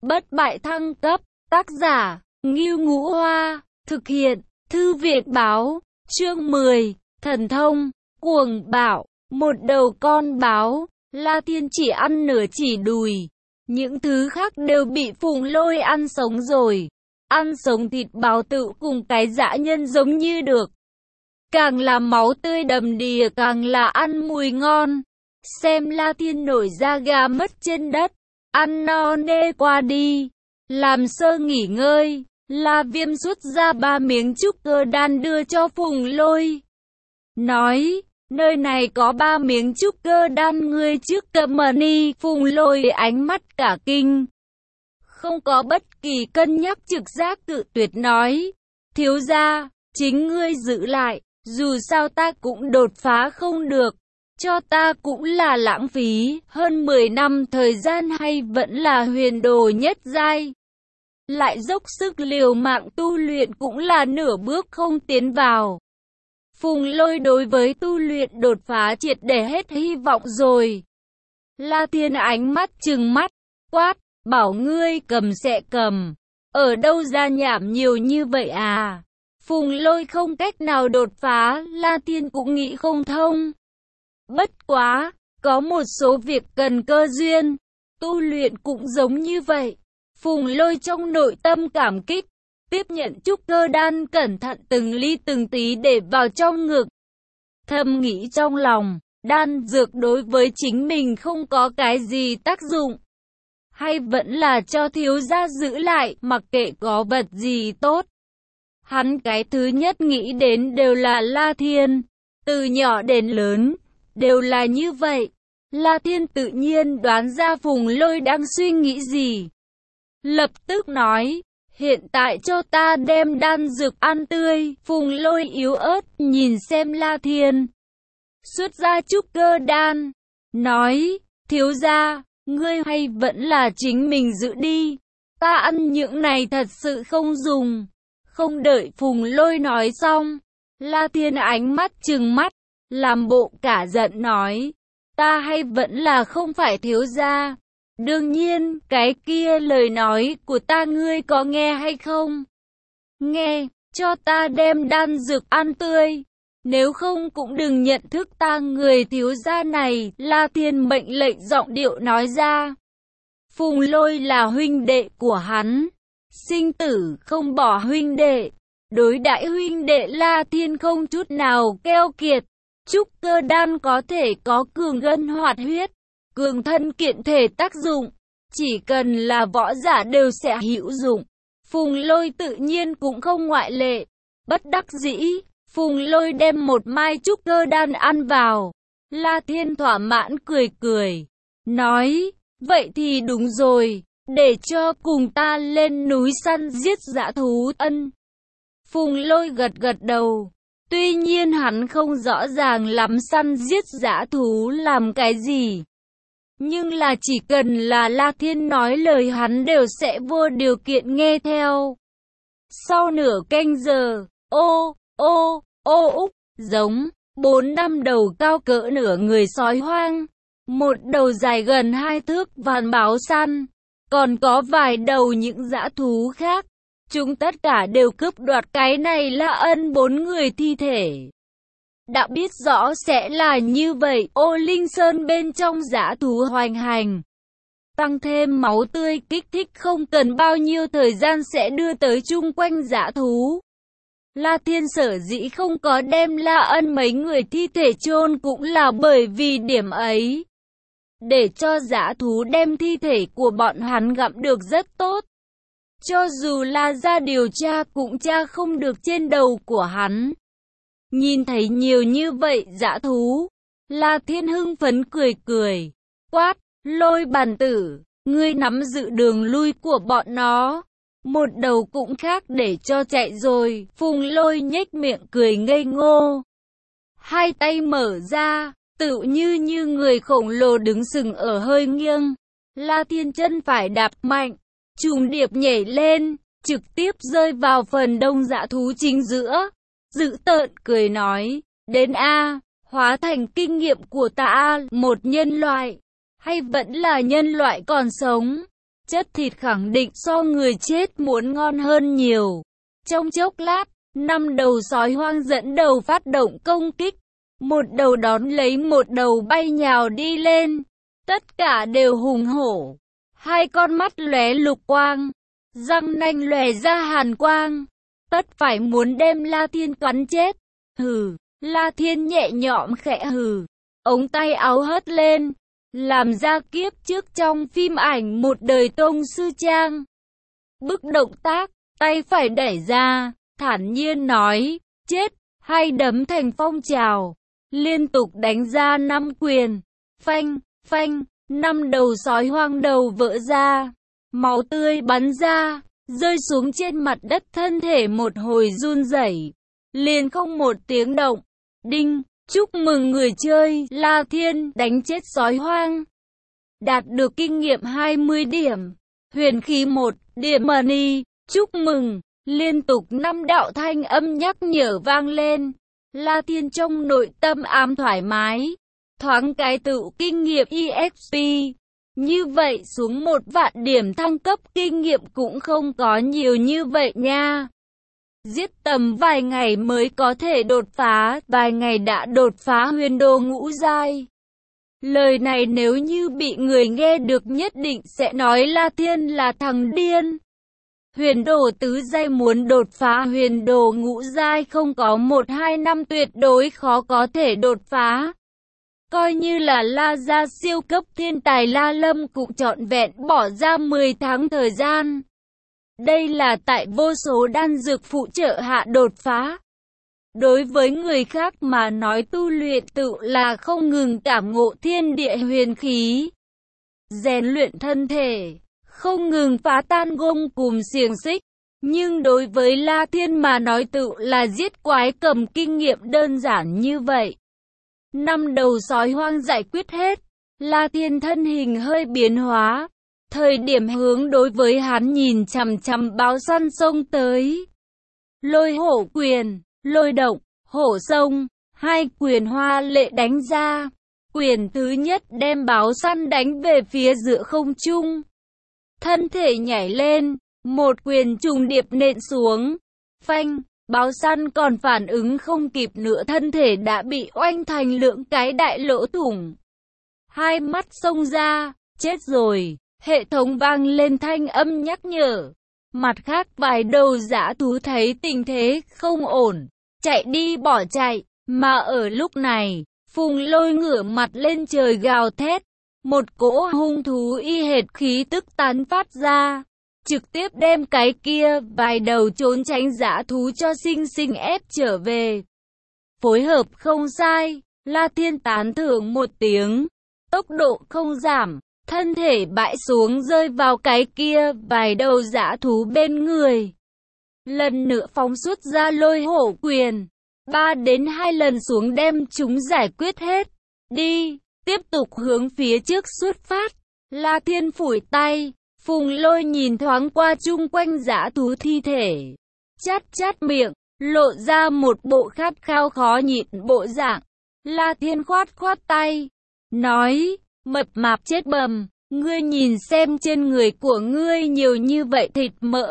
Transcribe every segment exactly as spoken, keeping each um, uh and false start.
Bất bại thăng cấp, tác giả, Ngưu Ngũ Hoa, thực hiện, Thư viện báo, chương mười, thần thông, cuồng bạo, một đầu con báo, La Thiên chỉ ăn nửa chỉ đùi, những thứ khác đều bị Phùng Lôi ăn sống rồi, ăn sống thịt báo tự cùng cái dã nhân giống như được. Càng là máu tươi đầm đìa càng là ăn mùi ngon, xem La Thiên nổi da gà mất trên đất, ăn no nê qua đi, làm sơ nghỉ ngơi, La Viêm rút ra ba miếng trúc cơ đan đưa cho Phùng Lôi. Nói, nơi này có ba miếng trúc cơ đan ngươi trước cầm đi. Phùng Lôi ánh mắt cả kinh, không có bất kỳ cân nhắc trực giác cự tuyệt nói, thiếu gia, chính ngươi giữ lại, dù sao ta cũng đột phá không được, cho ta cũng là lãng phí, hơn mười năm thời gian hay vẫn là huyền đồ nhất giai. Lại dốc sức liều mạng tu luyện cũng là nửa bước không tiến vào. Phùng Lôi đối với tu luyện đột phá triệt để hết hy vọng rồi. La Thiên ánh mắt trừng mắt, quát, bảo ngươi cầm sẽ cầm, ở đâu ra nhảm nhiều như vậy à? Phùng Lôi không cách nào đột phá, La Thiên cũng nghĩ không thông. Bất quá, có một số việc cần cơ duyên, tu luyện cũng giống như vậy. Phùng Lôi trong nội tâm cảm kích, tiếp nhận trúc cơ đan cẩn thận từng ly từng tí để vào trong ngực. Thầm nghĩ trong lòng, đan dược đối với chính mình không có cái gì tác dụng. Hay vẫn là cho thiếu gia giữ lại, mặc kệ có vật gì tốt. Hắn cái thứ nhất nghĩ đến đều là La Thiên, từ nhỏ đến lớn, đều là như vậy. La Thiên tự nhiên đoán ra Phùng Lôi đang suy nghĩ gì. Lập tức nói, hiện tại cho ta đem đan dược ăn tươi. Phùng Lôi yếu ớt nhìn xem La Thiên, xuất ra trúc cơ đan, nói, thiếu gia, ngươi hay vẫn là chính mình giữ đi, ta ăn những này thật sự không dùng. Không đợi Phùng Lôi nói xong, La Thiên ánh mắt trừng mắt, làm bộ cả giận nói, ta hay vẫn là không phải thiếu gia. Đương nhiên, cái kia lời nói của ta ngươi có nghe hay không? Nghe, cho ta đem đan dược ăn tươi, nếu không cũng đừng nhận thức ta người thiếu gia này. La Thiên mệnh lệnh giọng điệu nói ra. Phùng Lôi là huynh đệ của hắn, sinh tử không bỏ huynh đệ, đối đãi huynh đệ La Thiên không chút nào keo kiệt. Trúc cơ đan có thể có cường gân hoạt huyết, cường thân kiện thể tác dụng, chỉ cần là võ giả đều sẽ hữu dụng. Phùng Lôi tự nhiên cũng không ngoại lệ. Bất đắc dĩ, Phùng Lôi đem một mai trúc cơ đan ăn vào. La Thiên thỏa mãn cười cười, nói, vậy thì đúng rồi, để cho cùng ta lên núi săn giết dã thú. Ân. Phùng Lôi gật gật đầu. Tuy nhiên hắn không rõ ràng lắm săn giết dã thú làm cái gì, nhưng là chỉ cần là La Thiên nói lời hắn đều sẽ vô điều kiện nghe theo. Sau nửa canh giờ, ô, ô, ô úc, giống, bốn năm đầu cao cỡ nửa người sói hoang, một đầu dài gần hai thước vàn báo săn, còn có vài đầu những dã thú khác. Chúng tất cả đều cướp đoạt cái này là ân bốn người thi thể. Đã biết rõ sẽ là như vậy, Ô Linh Sơn bên trong dã thú hoành hành, tăng thêm máu tươi kích thích không cần bao nhiêu thời gian sẽ đưa tới chung quanh dã thú. La Thiên sở dĩ không có đem La Ân mấy người thi thể chôn cũng là bởi vì điểm ấy, để cho dã thú đem thi thể của bọn hắn gặm được rất tốt. Cho dù là ra điều tra cũng tra không được trên đầu của hắn. Nhìn thấy nhiều như vậy dã thú, La Thiên hưng phấn cười cười, quát, Lôi bàn tử, ngươi nắm giữ đường lui của bọn nó, một đầu cũng khác để cho chạy rồi. Phùng Lôi nhếch miệng cười ngây ngô, hai tay mở ra, tự như như người khổng lồ đứng sừng ở hơi nghiêng. La Thiên chân phải đạp mạnh, trùng điệp nhảy lên, trực tiếp rơi vào phần đông dã thú chính giữa. Dữ tợn cười nói, đến a, hóa thành kinh nghiệm của ta, một nhân loại, hay vẫn là nhân loại còn sống, chất thịt khẳng định so người chết muốn ngon hơn nhiều. Trong chốc lát, năm đầu sói hoang dẫn đầu phát động công kích. Một đầu đón lấy một đầu bay nhào đi lên. Tất cả đều hùng hổ. Hai con mắt lóe lục quang, răng nanh lòe ra hàn quang. Tất phải muốn đem La Thiên cắn chết. Hừ, La Thiên nhẹ nhõm khẽ hừ. Ống tay áo hất lên, làm ra kiếp trước trong phim ảnh Một Đời Tông Sư Trang. Bức động tác, tay phải đẩy ra, thản nhiên nói, chết, hay đấm thành phong trào. Liên tục đánh ra năm quyền, phanh, phanh, năm đầu sói hoang đầu vỡ ra, máu tươi bắn ra, rơi xuống trên mặt đất, thân thể một hồi run rẩy, liền không một tiếng động. Đinh, chúc mừng người chơi, La Thiên đánh chết sói hoang. Đạt được kinh nghiệm hai mươi điểm, huyền khí một, điểm money, chúc mừng. Liên tục năm đạo thanh âm nhắc nhở vang lên. La Thiên trong nội tâm ám thoải mái, thoáng cái tự kinh nghiệm e ích pê. Như vậy xuống một vạn điểm thăng cấp kinh nghiệm cũng không có nhiều như vậy nha. Giết tầm vài ngày mới có thể đột phá, vài ngày đã đột phá huyền đồ ngũ giai. Lời này nếu như bị người nghe được nhất định sẽ nói La Thiên là thằng điên. Huyền đồ tứ giai muốn đột phá huyền đồ ngũ giai không có một hai năm tuyệt đối khó có thể đột phá. Coi như là La gia siêu cấp thiên tài La Lâm cũng trọn vẹn bỏ ra mười tháng thời gian. Đây là tại vô số đan dược phụ trợ hạ đột phá. Đối với người khác mà nói tu luyện tự là không ngừng cảm ngộ thiên địa huyền khí, rèn luyện thân thể, không ngừng phá tan gông cùm xiềng xích. Nhưng đối với La Thiên mà nói tự là giết quái cầm kinh nghiệm đơn giản như vậy. Năm đầu sói hoang giải quyết hết, La Thiên thân hình hơi biến hóa. Thời điểm hướng đối với hắn nhìn chằm chằm báo săn xông tới. Lôi hổ quyền, lôi động, hổ sông, hai quyền hoa lệ đánh ra. Quyền thứ nhất đem báo săn đánh về phía giữa không trung. Thân thể nhảy lên, một quyền trùng điệp nện xuống. Phanh, báo săn còn phản ứng không kịp nữa, thân thể đã bị oanh thành lượng cái đại lỗ thủng. Hai mắt xông ra, chết rồi. Hệ thống vang lên thanh âm nhắc nhở. Mặt khác vài đầu dã thú thấy tình thế không ổn, chạy đi bỏ chạy. Mà ở lúc này, Phùng Lôi ngửa mặt lên trời gào thét. Một cỗ hung thú y hệt khí tức tán phát ra, trực tiếp đem cái kia vài đầu trốn tránh dã thú cho sinh sinh ép trở về. Phối hợp không sai, La Thiên tán thưởng một tiếng, tốc độ không giảm. Thân thể bãi xuống rơi vào cái kia vài đầu dã thú bên người. Lần nữa phóng xuất ra lôi hổ quyền. Ba đến hai lần xuống đem chúng giải quyết hết. Đi, tiếp tục hướng phía trước xuất phát. La Thiên phủi tay. Phùng Lôi nhìn thoáng qua chung quanh dã thú thi thể. Chát chát miệng, lộ ra một bộ khát khao khó nhịn bộ dạng. La Thiên khoát khoát tay. Nói... Mập mạp chết bầm, ngươi nhìn xem trên người của ngươi nhiều như vậy thịt mỡ.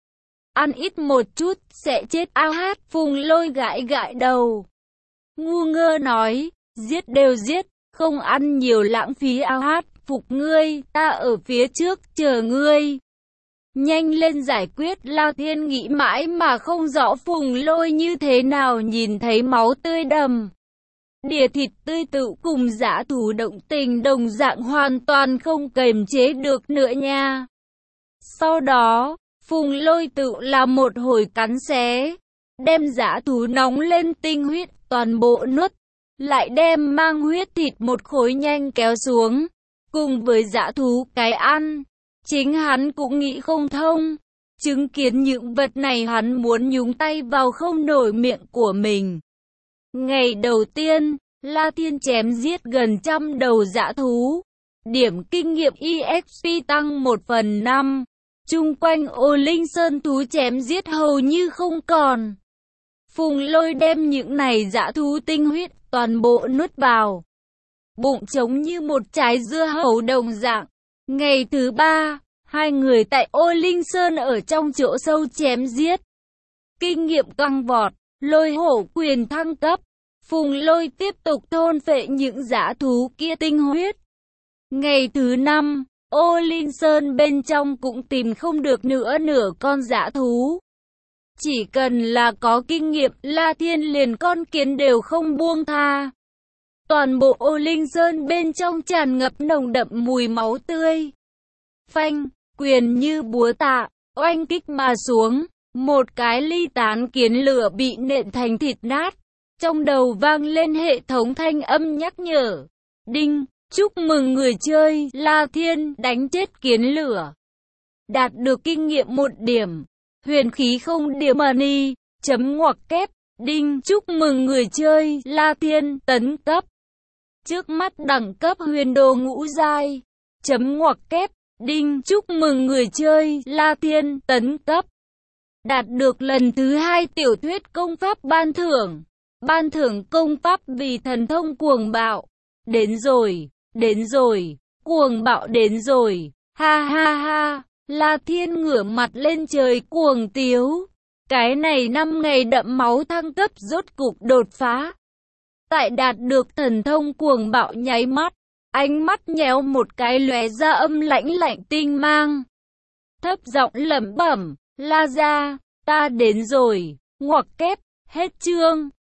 Ăn ít một chút, sẽ chết ao hát. Phùng Lôi gãi gãi đầu. Ngu ngơ nói, giết đều giết, không ăn nhiều lãng phí ao hát. Phục ngươi, ta ở phía trước, chờ ngươi. Nhanh lên giải quyết. La Thiên nghĩ mãi mà không rõ Phùng Lôi như thế nào nhìn thấy máu tươi đầm. Đĩa thịt tươi tự cùng dã thú động tình đồng dạng hoàn toàn không kềm chế được nữa nha. Sau đó, Phùng Lôi tự làm một hồi cắn xé, đem dã thú nóng lên tinh huyết toàn bộ nuốt, lại đem mang huyết thịt một khối nhanh kéo xuống, cùng với dã thú cái ăn. Chính hắn cũng nghĩ không thông, chứng kiến những vật này hắn muốn nhúng tay vào không nổi miệng của mình. Ngày đầu tiên, La Thiên chém giết gần trăm đầu dã thú. Điểm kinh nghiệm e ích pê tăng một phần năm. Chung quanh Ô Linh Sơn thú chém giết hầu như không còn. Phùng Lôi đem những này dã thú tinh huyết toàn bộ nuốt vào. Bụng trống như một trái dưa hấu đồng dạng. Ngày thứ ba, Hai người tại Ô Linh Sơn ở trong chỗ sâu chém giết. Kinh nghiệm căng vọt, Lôi Hổ quyền thăng cấp. Phùng Lôi tiếp tục thôn phệ những dã thú kia tinh huyết. Ngày thứ năm, Ô Linh Sơn bên trong cũng tìm không được nữa nửa con dã thú. Chỉ cần là có kinh nghiệm, La Thiên liền con kiến đều không buông tha. Toàn bộ Ô Linh Sơn bên trong tràn ngập nồng đậm mùi máu tươi. Phanh, quyền như búa tạ, oanh kích mà xuống. Một cái ly tán kiến lửa bị nện thành thịt nát. Trong đầu vang lên hệ thống thanh âm nhắc nhở. Đinh, chúc mừng người chơi, La Thiên đánh chết kiến lửa. Đạt được kinh nghiệm một điểm. Huyền khí không điểm money, chấm ngoặc kép. Đinh, chúc mừng người chơi, La Thiên tấn cấp. Trước mắt đẳng cấp huyền đồ ngũ giai. Chấm ngoặc kép. Đinh, chúc mừng người chơi, La Thiên tấn cấp. Đạt được lần thứ hai tiểu thuyết công pháp ban thưởng. Ban thưởng công pháp vì thần thông cuồng bạo. Đến rồi, đến rồi, cuồng bạo đến rồi. Ha ha ha, La Thiên ngửa mặt lên trời cuồng tiếu. Cái này năm ngày đậm máu thăng cấp rốt cục đột phá. Tại đạt được thần thông cuồng bạo nháy mắt, ánh mắt nhéo một cái lóe ra âm lãnh lạnh tinh mang. Thấp giọng lẩm bẩm, La gia, ta đến rồi, ngoặc kép, hết chương.